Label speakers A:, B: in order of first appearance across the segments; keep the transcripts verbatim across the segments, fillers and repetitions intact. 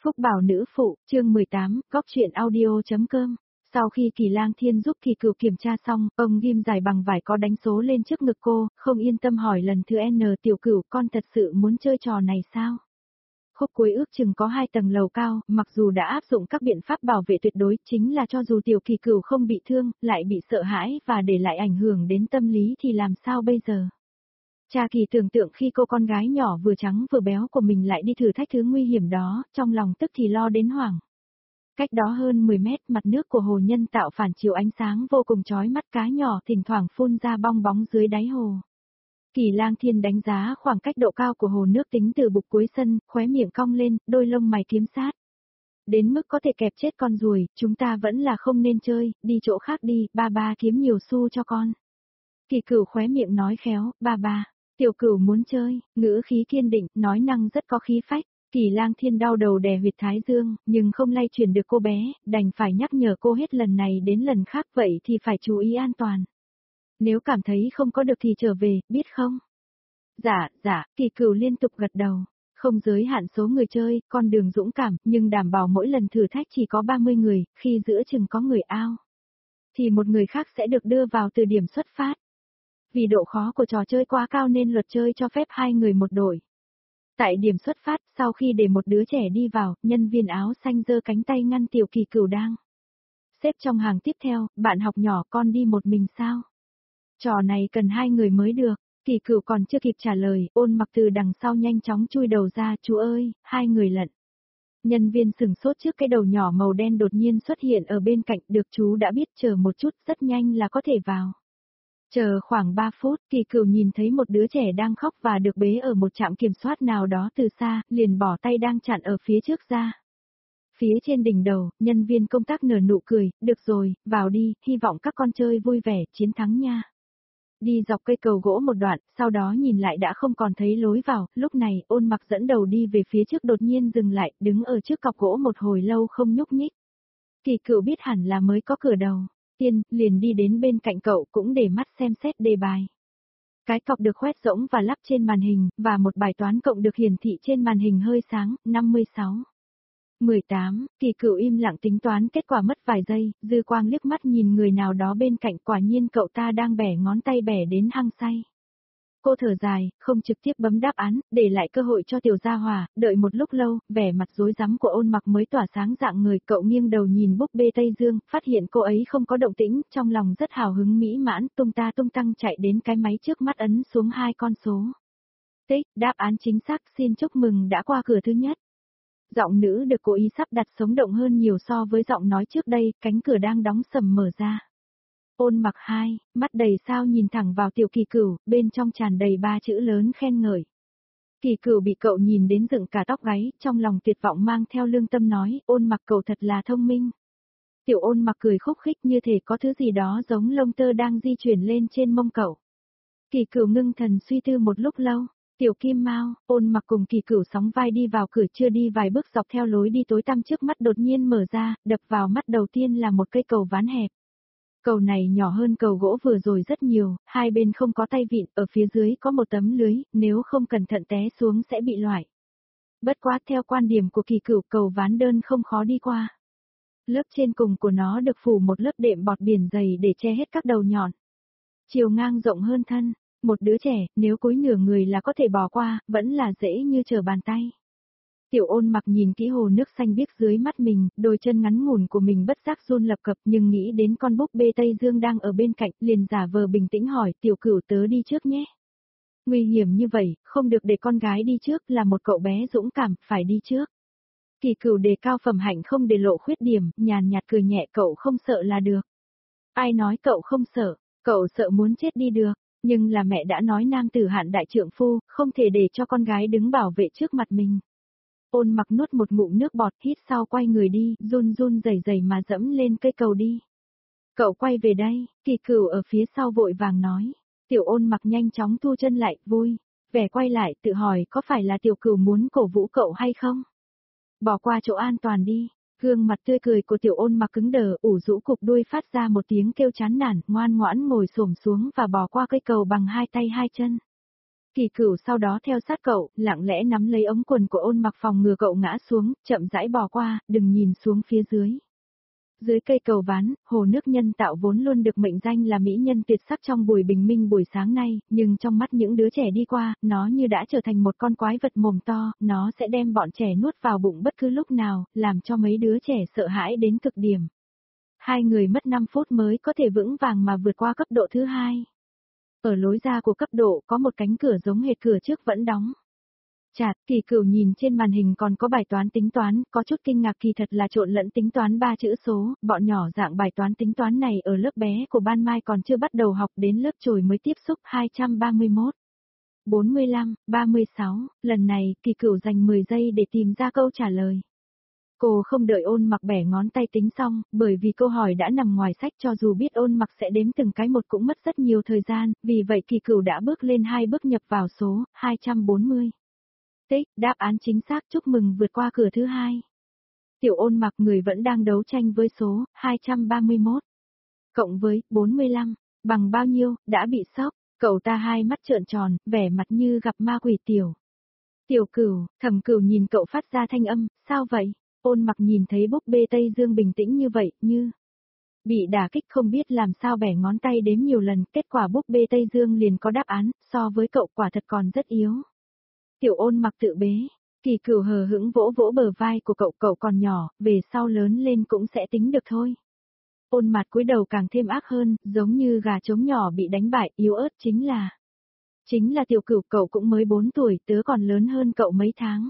A: Phúc Bảo nữ phụ, chương mười tám, góc truyện audio.com. Sau khi Kỳ Lang Thiên giúp Kỳ Cửu kiểm tra xong, ông ghim dài bằng vải có đánh số lên trước ngực cô, không yên tâm hỏi lần thứ N Tiểu Cửu, con thật sự muốn chơi trò này sao? Khúc cuối ước chừng có hai tầng lầu cao, mặc dù đã áp dụng các biện pháp bảo vệ tuyệt đối, chính là cho dù Tiểu Kỳ Cửu không bị thương, lại bị sợ hãi và để lại ảnh hưởng đến tâm lý thì làm sao bây giờ? Cha Kỳ tưởng tượng khi cô con gái nhỏ vừa trắng vừa béo của mình lại đi thử thách thứ nguy hiểm đó, trong lòng tức thì lo đến hoảng. Cách đó hơn mười mét, mặt nước của hồ nhân tạo phản chiếu ánh sáng vô cùng chói mắt, cá nhỏ thỉnh thoảng phun ra bong bóng dưới đáy hồ. Kỳ Lang Thiên đánh giá khoảng cách độ cao của hồ nước tính từ bục cuối sân, khóe miệng cong lên, đôi lông mày kiếm sát. Đến mức có thể kẹp chết con ruồi, chúng ta vẫn là không nên chơi, đi chỗ khác đi, ba ba kiếm nhiều xu cho con. Kỳ Cửu khóe miệng nói khéo, ba ba. Tiểu Cửu muốn chơi, ngữ khí kiên định, nói năng rất có khí phách. Kỳ Lang Thiên đau đầu đè huyệt thái dương, nhưng không lay chuyển được cô bé, đành phải nhắc nhở cô hết lần này đến lần khác, vậy thì phải chú ý an toàn. Nếu cảm thấy không có được thì trở về, biết không? Dạ, dạ, Kỳ Cửu liên tục gật đầu. Không giới hạn số người chơi, con đường dũng cảm, nhưng đảm bảo mỗi lần thử thách chỉ có ba mươi người, khi giữa chừng có người ao, thì một người khác sẽ được đưa vào từ điểm xuất phát. Vì độ khó của trò chơi quá cao nên luật chơi cho phép hai người một đội. Tại điểm xuất phát, sau khi để một đứa trẻ đi vào, nhân viên áo xanh giơ cánh tay ngăn Tiểu Kỳ Cửu đang xếp trong hàng tiếp theo, bạn học nhỏ, con đi một mình sao? Trò này cần hai người mới được. Kỳ Cửu còn chưa kịp trả lời, Ôn Mặc từ đằng sau nhanh chóng chui đầu ra, chú ơi, hai người lận. Nhân viên sừng sốt trước cái đầu nhỏ màu đen đột nhiên xuất hiện ở bên cạnh, được chú đã biết, chờ một chút, rất nhanh là có thể vào. Chờ khoảng ba phút, Kỳ Cửu nhìn thấy một đứa trẻ đang khóc và được bế ở một trạm kiểm soát nào đó từ xa, liền bỏ tay đang chặn ở phía trước ra. Phía trên đỉnh đầu, nhân viên công tác nở nụ cười, được rồi, vào đi, hy vọng các con chơi vui vẻ, chiến thắng nha. Đi dọc cây cầu gỗ một đoạn, sau đó nhìn lại đã không còn thấy lối vào, lúc này, Ôn Mặc dẫn đầu đi về phía trước đột nhiên dừng lại, đứng ở trước cọc gỗ một hồi lâu không nhúc nhích. Kỳ Cửu biết hẳn là mới có cửa đầu. Tiên, liền đi đến bên cạnh cậu cũng để mắt xem xét đề bài. Cái cọc được khoét rỗng và lắp trên màn hình, và một bài toán cộng được hiển thị trên màn hình hơi sáng, năm mươi sáu. mười tám, Kỳ Cửu im lặng tính toán kết quả mất vài giây, dư quang liếc mắt nhìn người nào đó bên cạnh, quả nhiên cậu ta đang bẻ ngón tay bẻ đến hăng say. Cô thở dài, không trực tiếp bấm đáp án, để lại cơ hội cho Tiểu Gia Hòa, đợi một lúc lâu, vẻ mặt rối rắm của Ôn Mặc mới tỏa sáng dạng người, cậu nghiêng đầu nhìn búp bê Tây Dương, phát hiện cô ấy không có động tĩnh, trong lòng rất hào hứng mỹ mãn, tung ta tung tăng chạy đến cái máy trước mắt ấn xuống hai con số. Tích, đáp án chính xác, xin chúc mừng đã qua cửa thứ nhất. Giọng nữ được cố ý sắp đặt sống động hơn nhiều so với giọng nói trước đây, cánh cửa đang đóng sầm mở ra. Ôn Mặc hai, mắt đầy sao nhìn thẳng vào Tiểu Kỳ Cửu, bên trong tràn đầy ba chữ lớn khen ngợi. Kỳ Cửu bị cậu nhìn đến dựng cả tóc gáy, trong lòng tuyệt vọng mang theo lương tâm nói, Ôn Mặc cậu thật là thông minh. Tiểu Ôn Mặc cười khúc khích như thể có thứ gì đó giống lông tơ đang di chuyển lên trên mông cậu. Kỳ Cửu ngưng thần suy tư một lúc lâu. Tiểu Kim Mao, Ôn Mặc cùng Kỳ Cửu sóng vai đi vào cửa, chưa đi vài bước dọc theo lối đi tối tăm trước mắt đột nhiên mở ra, đập vào mắt đầu tiên là một cây cầu ván hẹp. Cầu này nhỏ hơn cầu gỗ vừa rồi rất nhiều, hai bên không có tay vịn, ở phía dưới có một tấm lưới, nếu không cẩn thận té xuống sẽ bị loại. Bất quá theo quan điểm của Kỳ Cửu, cầu ván đơn không khó đi qua. Lớp trên cùng của nó được phủ một lớp đệm bọt biển dày để che hết các đầu nhọn. Chiều ngang rộng hơn thân. Một đứa trẻ, nếu cúi nửa người là có thể bò qua, vẫn là dễ như trở bàn tay. Tiểu Ôn Mặc nhìn kỹ hồ nước xanh biếc dưới mắt mình, đôi chân ngắn ngủn của mình bất giác run lập cập, nhưng nghĩ đến con búp bê Tây Dương đang ở bên cạnh, liền giả vờ bình tĩnh hỏi, Tiểu Cửu tớ đi trước nhé. Nguy hiểm như vậy, không được để con gái đi trước, là một cậu bé dũng cảm, phải đi trước. Kỳ Cửu đề cao phẩm hạnh không để lộ khuyết điểm, nhàn nhạt cười nhẹ, cậu không sợ là được. Ai nói cậu không sợ, cậu sợ muốn chết đi được. Nhưng là mẹ đã nói nam tử hạn đại trượng phu, không thể để cho con gái đứng bảo vệ trước mặt mình. Ôn Mặc nuốt một ngụm nước bọt, hít sau quay người đi, run run rẩy rẩy mà dẫm lên cây cầu đi. Cậu quay về đây, Kỳ Cửu ở phía sau vội vàng nói. Tiểu Ôn Mặc nhanh chóng thu chân lại, vui, vẻ quay lại tự hỏi có phải là Tiểu Cửu muốn cổ vũ cậu hay không? Bỏ qua chỗ an toàn đi. Gương mặt tươi cười của Tiểu Ôn Mặc cứng đờ, ủ rũ cục đuôi phát ra một tiếng kêu chán nản, ngoan ngoãn ngồi xổm xuống và bò qua cây cầu bằng hai tay hai chân. Kỳ Cửu sau đó theo sát cậu, lặng lẽ nắm lấy ống quần của Ôn Mặc phòng ngừa cậu ngã xuống, chậm rãi bò qua, đừng nhìn xuống phía dưới. Dưới cây cầu ván, hồ nước nhân tạo vốn luôn được mệnh danh là mỹ nhân tuyệt sắc trong buổi bình minh buổi sáng nay, nhưng trong mắt những đứa trẻ đi qua, nó như đã trở thành một con quái vật mồm to, nó sẽ đem bọn trẻ nuốt vào bụng bất cứ lúc nào, làm cho mấy đứa trẻ sợ hãi đến cực điểm. Hai người mất năm phút mới có thể vững vàng mà vượt qua cấp độ thứ hai. Ở lối ra của cấp độ có một cánh cửa giống hệt cửa trước vẫn đóng. Chạt, Kỳ Cửu nhìn trên màn hình còn có bài toán tính toán, có chút kinh ngạc kỳ thật là trộn lẫn tính toán ba chữ số, bọn nhỏ dạng bài toán tính toán này ở lớp bé của Ban Mai còn chưa bắt đầu học đến lớp chồi mới tiếp xúc hai trăm ba mươi mốt. bốn mươi lăm, ba mươi sáu, lần này Kỳ Cửu dành mười giây để tìm ra câu trả lời. Cô không đợi Ôn Mặc bẻ ngón tay tính xong, bởi vì câu hỏi đã nằm ngoài sách cho dù biết Ôn Mặc sẽ đếm từng cái một cũng mất rất nhiều thời gian, vì vậy Kỳ Cửu đã bước lên hai bước nhập vào số hai trăm bốn mươi. Tích, đáp án chính xác, chúc mừng vượt qua cửa thứ hai. Tiểu Ôn Mặc người vẫn đang đấu tranh với số hai trăm ba mươi mốt. Cộng với bốn mươi lăm, bằng bao nhiêu, đã bị sốc, cậu ta hai mắt trợn tròn, vẻ mặt như gặp ma quỷ tiểu. Tiểu Cửu, Thẩm Cửu nhìn cậu phát ra thanh âm, sao vậy? Ôn Mặc nhìn thấy búp bê Tây Dương bình tĩnh như vậy, như bị đả kích không biết làm sao bẻ ngón tay đếm nhiều lần, kết quả búp bê Tây Dương liền có đáp án, so với cậu quả thật còn rất yếu. Tiểu Ôn Mặc tự bế, Kỳ Cửu hờ hững vỗ vỗ bờ vai của cậu, cậu còn nhỏ, về sau lớn lên cũng sẽ tính được thôi. Ôn Mặt cúi đầu càng thêm ác hơn, giống như gà trống nhỏ bị đánh bại, yếu ớt chính là. Chính là Tiểu Cửu, cậu cũng mới bốn tuổi, tớ còn lớn hơn cậu mấy tháng.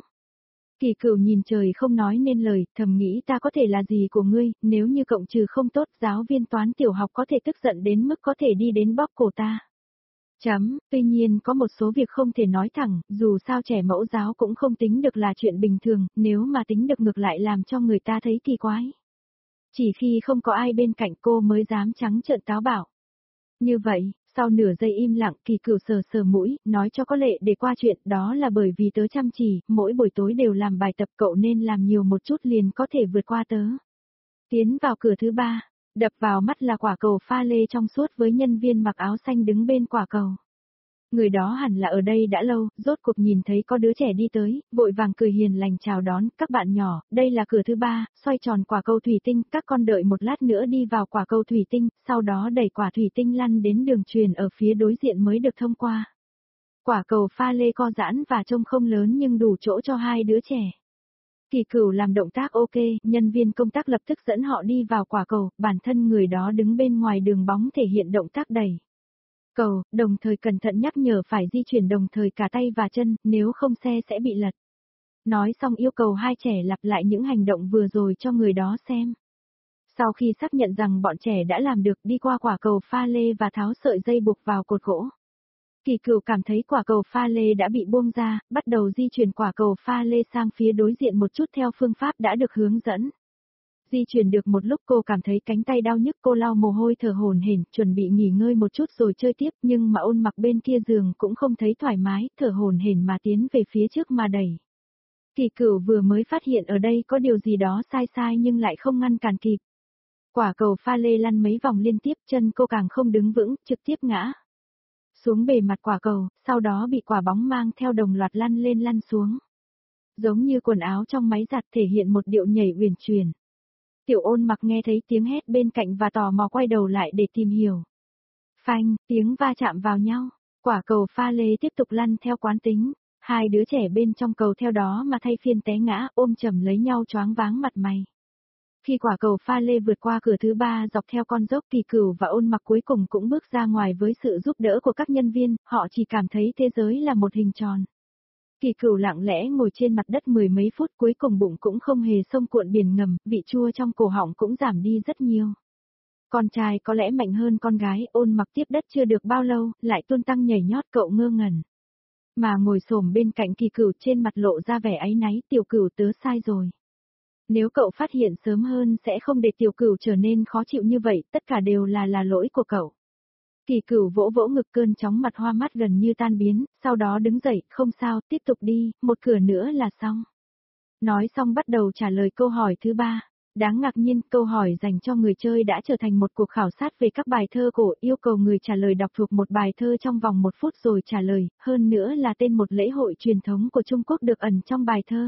A: Kỳ Cửu nhìn trời không nói nên lời, thầm nghĩ ta có thể là gì của ngươi, nếu như cộng trừ không tốt, giáo viên toán tiểu học có thể tức giận đến mức có thể đi đến bóp cổ ta. Chấm, tuy nhiên có một số việc không thể nói thẳng, dù sao trẻ mẫu giáo cũng không tính được là chuyện bình thường, nếu mà tính được ngược lại làm cho người ta thấy kỳ quái. Chỉ khi không có ai bên cạnh cô mới dám trắng trợn táo bạo. Như vậy, sau nửa giây im lặng, Kỳ Cửu sờ sờ mũi, nói cho có lệ để qua chuyện, đó là bởi vì tớ chăm chỉ, mỗi buổi tối đều làm bài tập, cậu nên làm nhiều một chút liền có thể vượt qua tớ. Tiến vào cửa thứ ba, đập vào mắt là quả cầu pha lê trong suốt với nhân viên mặc áo xanh đứng bên quả cầu. Người đó hẳn là ở đây đã lâu, rốt cuộc nhìn thấy có đứa trẻ đi tới, vội vàng cười hiền lành chào đón, các bạn nhỏ, đây là cửa thứ ba, xoay tròn quả cầu thủy tinh, các con đợi một lát nữa đi vào quả cầu thủy tinh, sau đó đẩy quả thủy tinh lăn đến đường truyền ở phía đối diện mới được thông qua. Quả cầu pha lê co giãn và trông không lớn nhưng đủ chỗ cho hai đứa trẻ. Kỳ Cửu làm động tác ok, nhân viên công tác lập tức dẫn họ đi vào quả cầu, bản thân người đó đứng bên ngoài đường bóng thể hiện động tác đẩy cầu, đồng thời cẩn thận nhắc nhở phải di chuyển đồng thời cả tay và chân, nếu không xe sẽ bị lật. Nói xong yêu cầu hai trẻ lặp lại những hành động vừa rồi cho người đó xem. Sau khi xác nhận rằng bọn trẻ đã làm được, đi qua quả cầu pha lê và tháo sợi dây buộc vào cột gỗ. Kỳ Cửu cảm thấy quả cầu pha lê đã bị buông ra, bắt đầu di chuyển quả cầu pha lê sang phía đối diện một chút theo phương pháp đã được hướng dẫn. Di chuyển được một lúc cô cảm thấy cánh tay đau nhức, cô lau mồ hôi thở hổn hển, chuẩn bị nghỉ ngơi một chút rồi chơi tiếp, nhưng mà Ôn Mặc bên kia giường cũng không thấy thoải mái, thở hổn hển mà tiến về phía trước mà đẩy. Kỳ Cửu vừa mới phát hiện ở đây có điều gì đó sai sai nhưng lại không ngăn cản kịp. Quả cầu pha lê lăn mấy vòng liên tiếp, chân cô càng không đứng vững, trực tiếp ngã xuống bề mặt quả cầu, sau đó bị quả bóng mang theo đồng loạt lăn lên lăn xuống. Giống như quần áo trong máy giặt, thể hiện một điệu nhảy uyển chuyển. Tiểu Ôn Mặc nghe thấy tiếng hét bên cạnh và tò mò quay đầu lại để tìm hiểu. Phanh, tiếng va chạm vào nhau, quả cầu pha lê tiếp tục lăn theo quán tính, hai đứa trẻ bên trong cầu theo đó mà thay phiên té ngã, ôm chầm lấy nhau choáng váng mặt mày. Khi quả cầu pha lê vượt qua cửa thứ ba dọc theo con dốc, Kỳ Cửu và Ôn Mặc cuối cùng cũng bước ra ngoài với sự giúp đỡ của các nhân viên, họ chỉ cảm thấy thế giới là một hình tròn. Kỳ Cửu lặng lẽ ngồi trên mặt đất mười mấy phút, cuối cùng bụng cũng không hề sông cuộn biển ngầm, vị chua trong cổ họng cũng giảm đi rất nhiều. Con trai có lẽ mạnh hơn con gái, Ôn Mặc tiếp đất chưa được bao lâu, lại tung tăng nhảy nhót, cậu ngơ ngẩn. Mà ngồi xổm bên cạnh Kỳ Cửu trên mặt lộ ra vẻ áy náy, Tiểu Cửu tớ sai rồi. Nếu cậu phát hiện sớm hơn sẽ không để Tiểu Cửu trở nên khó chịu như vậy, tất cả đều là là lỗi của cậu. Kỳ Cửu vỗ vỗ ngực, cơn chóng mặt hoa mắt gần như tan biến, sau đó đứng dậy, không sao, tiếp tục đi, một cửa nữa là xong. Nói xong bắt đầu trả lời câu hỏi thứ ba. Đáng ngạc nhiên, câu hỏi dành cho người chơi đã trở thành một cuộc khảo sát về các bài thơ cổ, yêu cầu người trả lời đọc thuộc một bài thơ trong vòng một phút rồi trả lời, hơn nữa là tên một lễ hội truyền thống của Trung Quốc được ẩn trong bài thơ.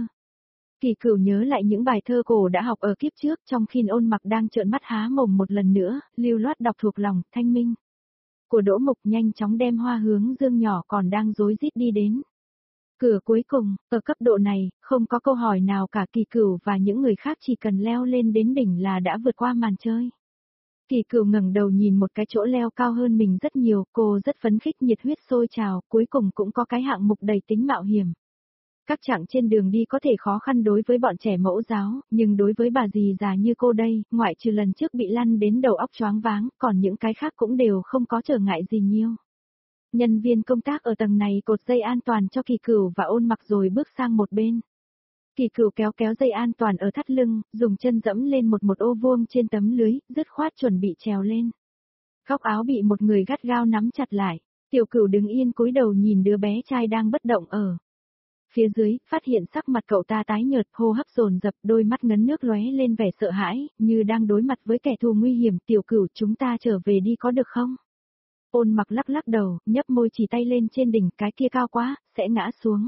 A: Kỳ Cửu nhớ lại những bài thơ cổ đã học ở kiếp trước, trong khi Ôn Mặc đang trợn mắt há mồm một lần nữa, lưu loát đọc thuộc lòng, thanh minh của Đỗ Mục nhanh chóng đem Hoa Hướng Dương nhỏ còn đang rối rít đi đến cửa cuối cùng. Ở cấp độ này, không có câu hỏi nào cả, Kỳ Cửu và những người khác chỉ cần leo lên đến đỉnh là đã vượt qua màn chơi. Kỳ Cửu ngẩng đầu nhìn một cái chỗ leo cao hơn mình rất nhiều, cô rất phấn khích, nhiệt huyết sôi trào, cuối cùng cũng có cái hạng mục đầy tính mạo hiểm. Các chặng trên đường đi có thể khó khăn đối với bọn trẻ mẫu giáo, nhưng đối với bà dì già như cô đây, ngoại trừ lần trước bị lăn đến đầu óc choáng váng, còn những cái khác cũng đều không có trở ngại gì nhiều. Nhân viên công tác ở tầng này cột dây an toàn cho Kỳ Cửu và Ôn Mặc rồi bước sang một bên. Kỳ Cửu kéo kéo dây an toàn ở thắt lưng, dùng chân dẫm lên một một ô vuông trên tấm lưới, dứt khoát chuẩn bị trèo lên. Góc áo bị một người gắt gao nắm chặt lại, Tiểu Cửu đứng yên cúi đầu nhìn đứa bé trai đang bất động ở phía dưới, phát hiện sắc mặt cậu ta tái nhợt, hô hấp dồn dập, đôi mắt ngấn nước lóe lên vẻ sợ hãi, như đang đối mặt với kẻ thù nguy hiểm. Tiểu Cửu, chúng ta trở về đi có được không? Ôn Mặc lắc lắc đầu, nhấp môi chỉ tay lên trên đỉnh, cái kia cao quá, sẽ ngã xuống.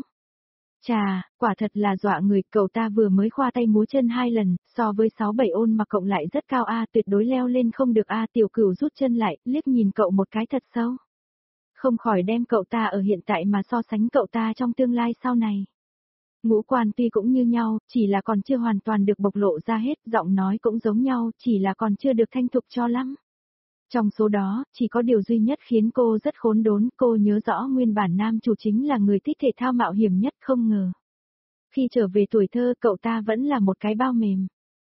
A: Chà, quả thật là dọa người, cậu ta vừa mới khoa tay múa chân hai lần, so với sáu bảy Ôn Mặc cộng lại rất cao a, tuyệt đối leo lên không được a. Tiểu Cửu rút chân lại, liếc nhìn cậu một cái thật sâu. Không khỏi đem cậu ta ở hiện tại mà so sánh cậu ta trong tương lai sau này. Ngũ quan tuy cũng như nhau, chỉ là còn chưa hoàn toàn được bộc lộ ra hết, giọng nói cũng giống nhau, chỉ là còn chưa được thanh thục cho lắm. Trong số đó, chỉ có điều duy nhất khiến cô rất khốn đốn, cô nhớ rõ nguyên bản nam chủ chính là người thích thể thao mạo hiểm nhất, không ngờ. Khi trở về tuổi thơ, cậu ta vẫn là một cái bao mềm.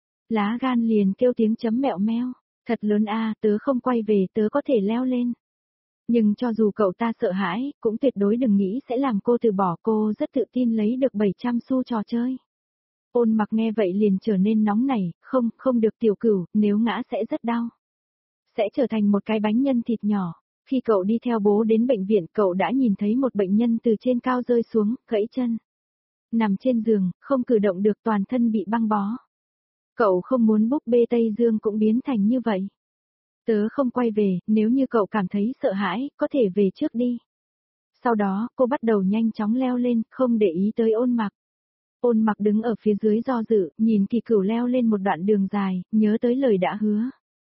A: Lá gan liền kêu tiếng chấm mẹo meo, thật lớn a, tớ không quay về, tớ có thể leo lên. Nhưng cho dù cậu ta sợ hãi, cũng tuyệt đối đừng nghĩ sẽ làm cô từ bỏ, cô rất tự tin lấy được bảy trăm xu trò chơi. Ôn Mặc nghe vậy liền trở nên nóng nảy, không, không được Tiểu Cửu, nếu ngã sẽ rất đau. Sẽ trở thành một cái bánh nhân thịt nhỏ. Khi cậu đi theo bố đến bệnh viện, cậu đã nhìn thấy một bệnh nhân từ trên cao rơi xuống, gãy chân. Nằm trên giường, không cử động được, toàn thân bị băng bó. Cậu không muốn búp bê Tây Dương cũng biến thành như vậy. Tớ không quay về, nếu như cậu cảm thấy sợ hãi, có thể về trước đi. Sau đó, cô bắt đầu nhanh chóng leo lên, không để ý tới Ôn Mặc. Ôn Mặc đứng ở phía dưới do dự, nhìn Kỳ Cửu leo lên một đoạn đường dài, nhớ tới lời đã hứa.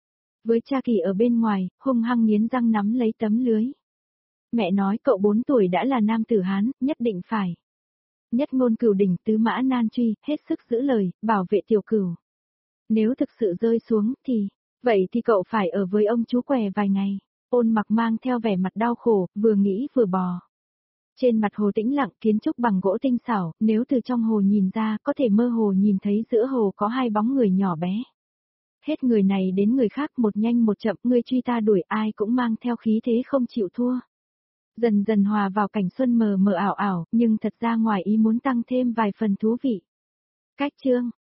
A: Với cha Kỳ ở bên ngoài, hung hăng nghiến răng nắm lấy tấm lưới. Mẹ nói cậu bốn tuổi đã là nam tử Hán, nhất định phải. Nhất ngôn cửu đỉnh tứ mã nan truy, hết sức giữ lời, bảo vệ Tiểu Cửu. Nếu thực sự rơi xuống, thì... Vậy thì cậu phải ở với ông chú què vài ngày. Ôn Mặc mang theo vẻ mặt đau khổ, vừa nghĩ vừa bò. Trên mặt hồ tĩnh lặng, kiến trúc bằng gỗ tinh xảo, nếu từ trong hồ nhìn ra, có thể mơ hồ nhìn thấy giữa hồ có hai bóng người nhỏ bé. Hết người này đến người khác, một nhanh một chậm, người truy ta đuổi, ai cũng mang theo khí thế không chịu thua. Dần dần hòa vào cảnh xuân mờ mờ ảo ảo, nhưng thật ra ngoài ý muốn tăng thêm vài phần thú vị. Cách chương